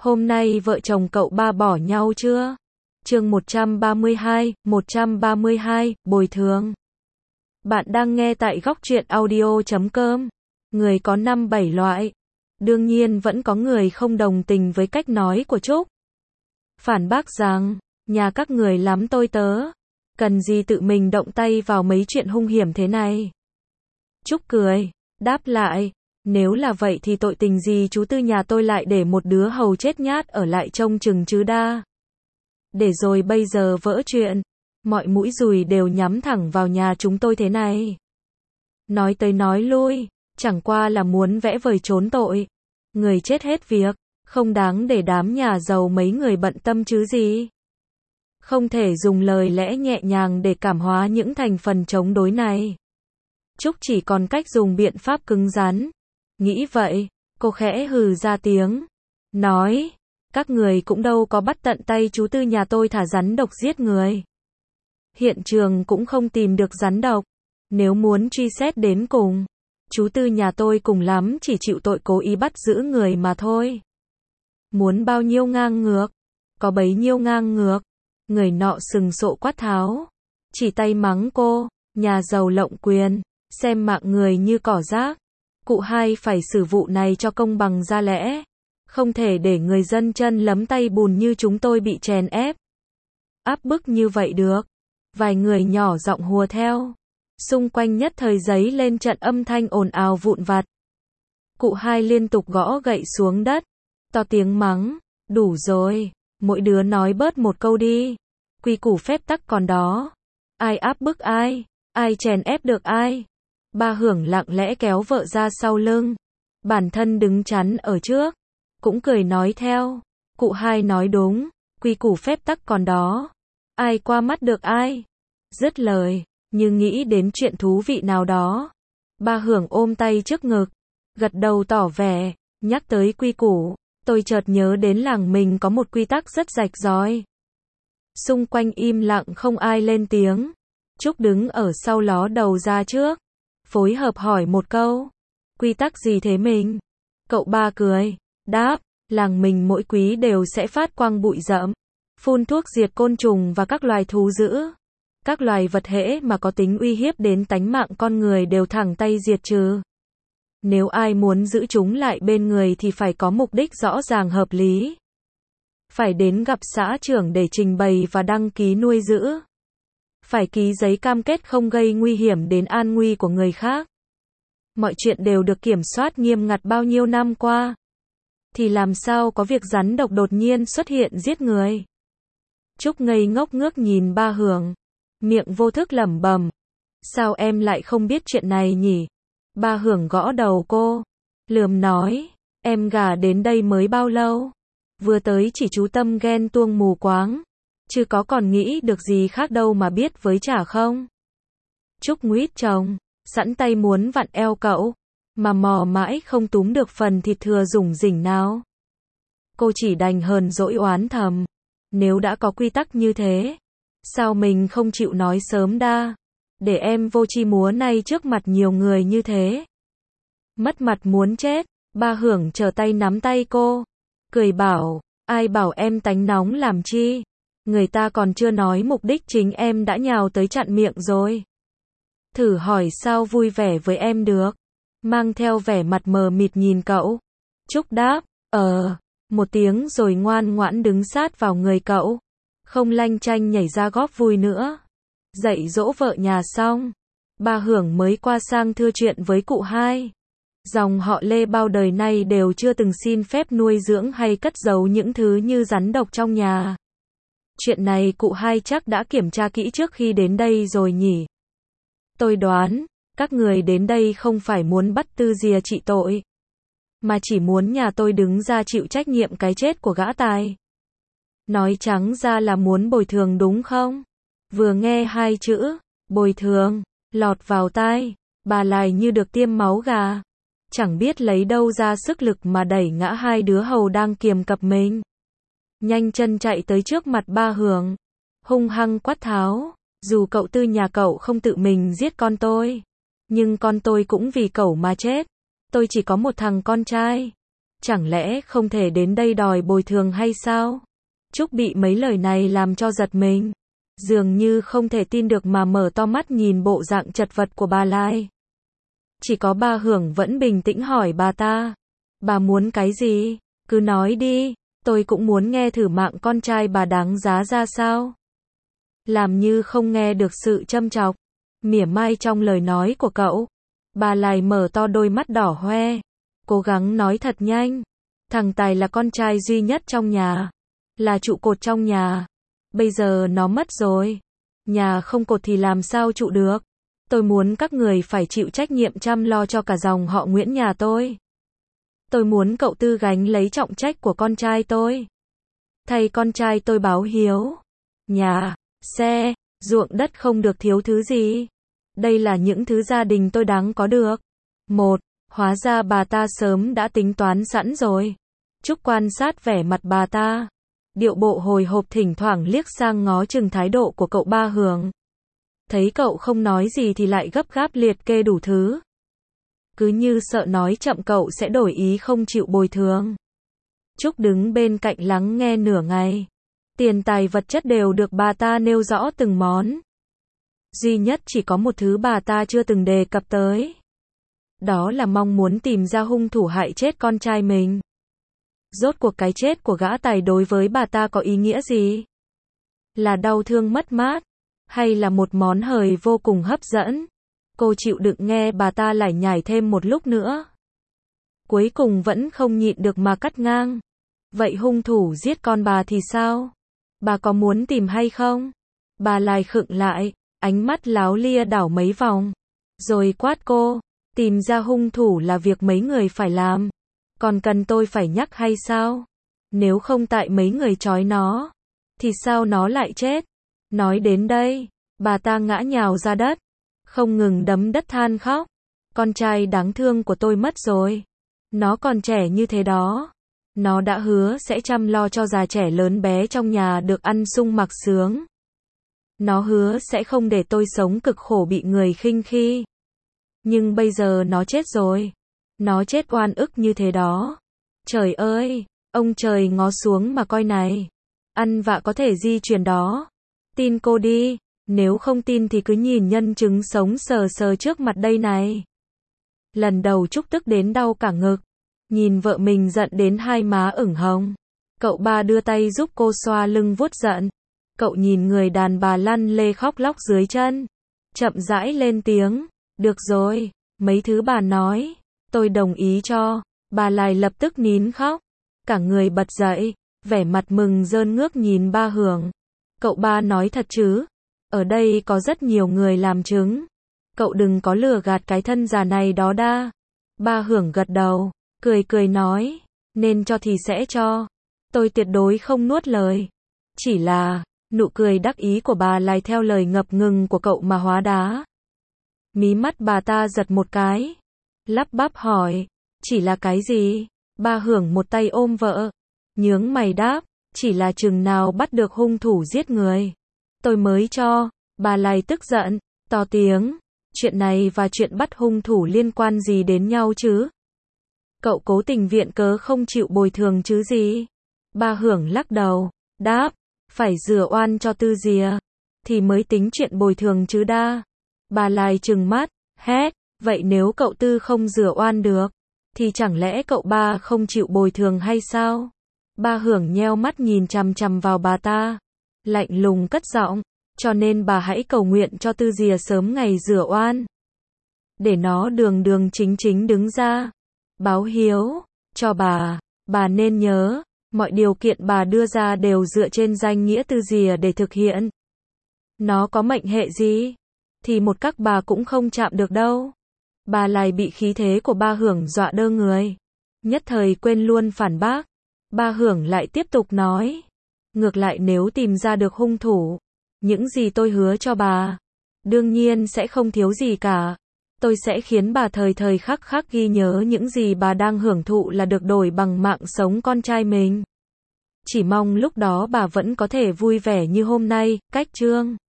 Hôm nay vợ chồng cậu ba bỏ nhau chưa? Chương 132, bồi thường. Bạn đang nghe tại góc truyện audio.com. Người có 5-7 loại. Đương nhiên vẫn có người không đồng tình với cách nói của Trúc. Phản bác rằng, nhà các người lắm tôi tớ. Cần gì tự mình động tay vào mấy chuyện hung hiểm thế này? Trúc cười, đáp lại. Nếu là vậy thì tội tình gì chú Tư nhà tôi lại để một đứa hầu chết nhát ở lại trông chừng chứ đa. Để rồi bây giờ vỡ chuyện, mọi mũi dùi đều nhắm thẳng vào nhà chúng tôi thế này. Nói tới nói lui, chẳng qua là muốn vẽ vời trốn tội. Người chết hết việc, không đáng để đám nhà giàu mấy người bận tâm chứ gì. Không thể dùng lời lẽ nhẹ nhàng để cảm hóa những thành phần chống đối này. Trúc chỉ còn cách dùng biện pháp cứng rắn. Nghĩ vậy, cô khẽ hừ ra tiếng. Nói, các người cũng đâu có bắt tận tay chú Tư nhà tôi thả rắn độc giết người. Hiện trường cũng không tìm được rắn độc. Nếu muốn truy xét đến cùng, chú Tư nhà tôi cùng lắm chỉ chịu tội cố ý bắt giữ người mà thôi. Muốn bao nhiêu ngang ngược, có bấy nhiêu ngang ngược. Người nọ sừng sộ quát tháo. Chỉ tay mắng cô, nhà giàu lộng quyền, xem mạng người như cỏ rác. Cụ hai phải xử vụ này cho công bằng ra lẽ. Không thể để người dân chân lấm tay bùn như chúng tôi bị chèn ép. Áp bức như vậy được. Vài người nhỏ giọng hùa theo. Xung quanh nhất thời giấy lên trận âm thanh ồn ào vụn vặt. Cụ hai liên tục gõ gậy xuống đất. To tiếng mắng. Đủ rồi. Mỗi đứa nói bớt một câu đi. Quy củ phép tắc còn đó. Ai áp bức ai? Ai chèn ép được ai? Ba Hưởng lặng lẽ kéo vợ ra sau lưng. Bản thân đứng chắn ở trước. Cũng cười nói theo. Cụ hai nói đúng. Quy củ phép tắc còn đó. Ai qua mắt được ai? Dứt lời, như nghĩ đến chuyện thú vị nào đó. Ba Hưởng ôm tay trước ngực. Gật đầu tỏ vẻ. Nhắc tới quy củ. Tôi chợt nhớ đến làng mình có một quy tắc rất rạch ròi. Xung quanh im lặng không ai lên tiếng. Trúc đứng ở sau ló đầu ra trước. Phối hợp hỏi một câu. Quy tắc gì thế mình? Cậu ba cười. Đáp, làng mình mỗi quý đều sẽ phát quang bụi rậm. Phun thuốc diệt côn trùng và các loài thú dữ. Các loài vật hễ mà có tính uy hiếp đến tánh mạng con người đều thẳng tay diệt trừ. Nếu ai muốn giữ chúng lại bên người thì phải có mục đích rõ ràng hợp lý. Phải đến gặp xã trưởng để trình bày và đăng ký nuôi giữ. Phải ký giấy cam kết không gây nguy hiểm đến an nguy của người khác. Mọi chuyện đều được kiểm soát nghiêm ngặt bao nhiêu năm qua. Thì làm sao có việc rắn độc đột nhiên xuất hiện giết người? Trúc ngây ngốc ngước nhìn Ba Hưởng. Miệng vô thức lẩm bẩm. Sao em lại không biết chuyện này nhỉ? Ba Hưởng gõ đầu cô. Lườm nói. Em gả đến đây mới bao lâu? Vừa tới chỉ chú tâm ghen tuông mù quáng. Chứ có còn nghĩ được gì khác đâu mà biết với chả không? Trúc nguýt chồng. Sẵn tay muốn vặn eo cậu. Mà mò mãi không túm được phần thịt thừa rủng rỉnh nào. Cô chỉ đành hờn dỗi oán thầm. Nếu đã có quy tắc như thế, sao mình không chịu nói sớm đa? Để em vô tri múa nay trước mặt nhiều người như thế. Mất mặt muốn chết. Ba Hưởng trở tay nắm tay cô. Cười bảo, ai bảo em tánh nóng làm chi? Người ta còn chưa nói mục đích chính em đã nhào tới chặn miệng rồi. Thử hỏi sao vui vẻ với em được? Mang theo vẻ mặt mờ mịt nhìn cậu. Trúc đáp, một tiếng rồi ngoan ngoãn đứng sát vào người cậu. Không lanh chanh nhảy ra góp vui nữa. Dạy dỗ vợ nhà xong. Ba Hưởng mới qua sang thưa chuyện với cụ hai. Dòng họ Lê bao đời nay đều chưa từng xin phép nuôi dưỡng hay cất giấu những thứ như rắn độc trong nhà. Chuyện này cụ hai chắc đã kiểm tra kỹ trước khi đến đây rồi nhỉ? Tôi đoán, các người đến đây không phải muốn bắt Tư Dìa trị tội, mà chỉ muốn nhà tôi đứng ra chịu trách nhiệm cái chết của gã Tài. Nói trắng ra là muốn bồi thường đúng không? Vừa nghe hai chữ, bồi thường, lọt vào tai, bà lại như được tiêm máu gà. Chẳng biết lấy đâu ra sức lực mà đẩy ngã hai đứa hầu đang kiềm cặp mình. Nhanh chân chạy tới trước mặt Ba Hưởng. Hung hăng quát tháo. Dù cậu Tư nhà cậu không tự mình giết con tôi, nhưng con tôi cũng vì cậu mà chết. Tôi chỉ có một thằng con trai. chẳng lẽ không thể đến đây đòi bồi thường hay sao? Trúc bị mấy lời này làm cho giật mình, dường như không thể tin được mà mở to mắt nhìn bộ dạng chật vật của bà Lai. Chỉ có bà Hưởng vẫn bình tĩnh hỏi bà ta, bà muốn cái gì? Cứ nói đi, tôi cũng muốn nghe thử mạng con trai bà đáng giá ra sao. Làm như không nghe được sự châm chọc, mỉa mai trong lời nói của cậu. Bà Lai mở to đôi mắt đỏ hoe, cố gắng nói thật nhanh. Thằng Tài là con trai duy nhất trong nhà, là trụ cột trong nhà. Bây giờ nó mất rồi, nhà không cột thì làm sao trụ được. Tôi muốn các người phải chịu trách nhiệm chăm lo cho cả dòng họ Nguyễn nhà tôi. Tôi muốn cậu Tư gánh lấy trọng trách của con trai tôi. Thay con trai tôi báo hiếu. Nhà, xe, ruộng đất không được thiếu thứ gì. Đây là những thứ gia đình tôi đáng có được. Hóa ra bà ta sớm đã tính toán sẵn rồi. Trúc quan sát vẻ mặt bà ta, điệu bộ hồi hộp, thỉnh thoảng liếc sang ngó chừng thái độ của cậu Ba Hưởng. Thấy cậu không nói gì thì lại gấp gáp liệt kê đủ thứ. Cứ như sợ nói chậm cậu sẽ đổi ý không chịu bồi thường. Trúc đứng bên cạnh lắng nghe nửa ngày. Tiền tài vật chất đều được bà ta nêu rõ từng món. Duy nhất chỉ có một thứ bà ta chưa từng đề cập tới. Đó là mong muốn tìm ra hung thủ hại chết con trai mình. Rốt cuộc cái chết của gã Tài đối với bà ta có ý nghĩa gì? Là đau thương mất mát? Hay là một món hời vô cùng hấp dẫn? Cô chịu đựng nghe bà ta lải nhải thêm một lúc nữa. Cuối cùng vẫn không nhịn được mà cắt ngang. Vậy hung thủ giết con bà thì sao? Bà có muốn tìm hay không? Bà Lai khựng lại, ánh mắt láo lia đảo mấy vòng. Rồi quát cô, tìm ra hung thủ là việc mấy người phải làm. Còn cần tôi phải nhắc hay sao? Nếu không tại mấy người trói nó, thì sao nó lại chết? Nói đến đây, bà ta ngã nhào ra đất, không ngừng đấm đất than khóc. Con trai đáng thương của tôi mất rồi. Nó còn trẻ như thế đó. Nó đã hứa sẽ chăm lo cho già trẻ lớn bé trong nhà được ăn sung mặc sướng. Nó hứa sẽ không để tôi sống cực khổ bị người khinh khi. Nhưng bây giờ nó chết rồi. Nó chết oan ức như thế đó. Trời ơi, ông trời ngó xuống mà coi này. Ăn vạ có thể di truyền đó. Tin cô đi, nếu không tin thì cứ nhìn nhân chứng sống sờ sờ trước mặt đây này. Lần đầu Trúc tức đến đau cả ngực. Nhìn vợ mình giận đến hai má ửng hồng. Cậu Ba đưa tay giúp cô xoa lưng vuốt giận. Cậu nhìn người đàn bà lăn lê khóc lóc dưới chân. Chậm rãi lên tiếng. Được rồi, mấy thứ bà nói, tôi đồng ý cho. Bà Lai lập tức nín khóc. Cả người bật dậy, vẻ mặt mừng rơn ngước nhìn Ba Hưởng. Cậu Ba nói thật chứ? Ở đây có rất nhiều người làm chứng. Cậu đừng có lừa gạt cái thân già này đó đa. Ba Hưởng gật đầu, cười nói, nên cho thì sẽ cho. Tôi tuyệt đối không nuốt lời. Chỉ là, nụ cười đắc ý của bà Lai theo lời ngập ngừng của cậu mà hóa đá. Mí mắt bà ta giật một cái, lắp bắp hỏi, chỉ là cái gì? Ba Hưởng một tay ôm vợ, nhướng mày đáp, chỉ là chừng nào bắt được hung thủ giết người, tôi mới cho. Bà Lai tức giận, to tiếng, chuyện này và chuyện bắt hung thủ liên quan gì đến nhau chứ? Cậu cố tình viện cớ không chịu bồi thường chứ gì? Ba Hưởng lắc đầu, đáp, phải rửa oan cho Tư Dìa, thì mới tính chuyện bồi thường chứ đa. Bà Lai trừng mắt, hét, vậy nếu cậu Tư không rửa oan được, thì chẳng lẽ cậu Ba không chịu bồi thường hay sao? Ba Hưởng nheo mắt nhìn chằm chằm vào bà ta, lạnh lùng cất giọng, cho nên bà hãy cầu nguyện cho Tư Dìa sớm ngày rửa oan. Để nó đường đường chính chính đứng ra, báo hiếu, cho bà nên nhớ, mọi điều kiện bà đưa ra đều dựa trên danh nghĩa Tư Dìa để thực hiện. Nó có mệnh hệ gì, thì một các bà cũng không chạm được đâu. Bà Lai bị khí thế của Ba Hưởng dọa đơ người, nhất thời quên luôn phản bác. Ba Hưởng lại tiếp tục nói, ngược lại nếu tìm ra được hung thủ, những gì tôi hứa cho bà, đương nhiên sẽ không thiếu gì cả. Tôi sẽ khiến bà thời thời khắc khắc ghi nhớ những gì bà đang hưởng thụ là được đổi bằng mạng sống con trai mình. Chỉ mong lúc đó bà vẫn có thể vui vẻ như hôm nay. Cách chương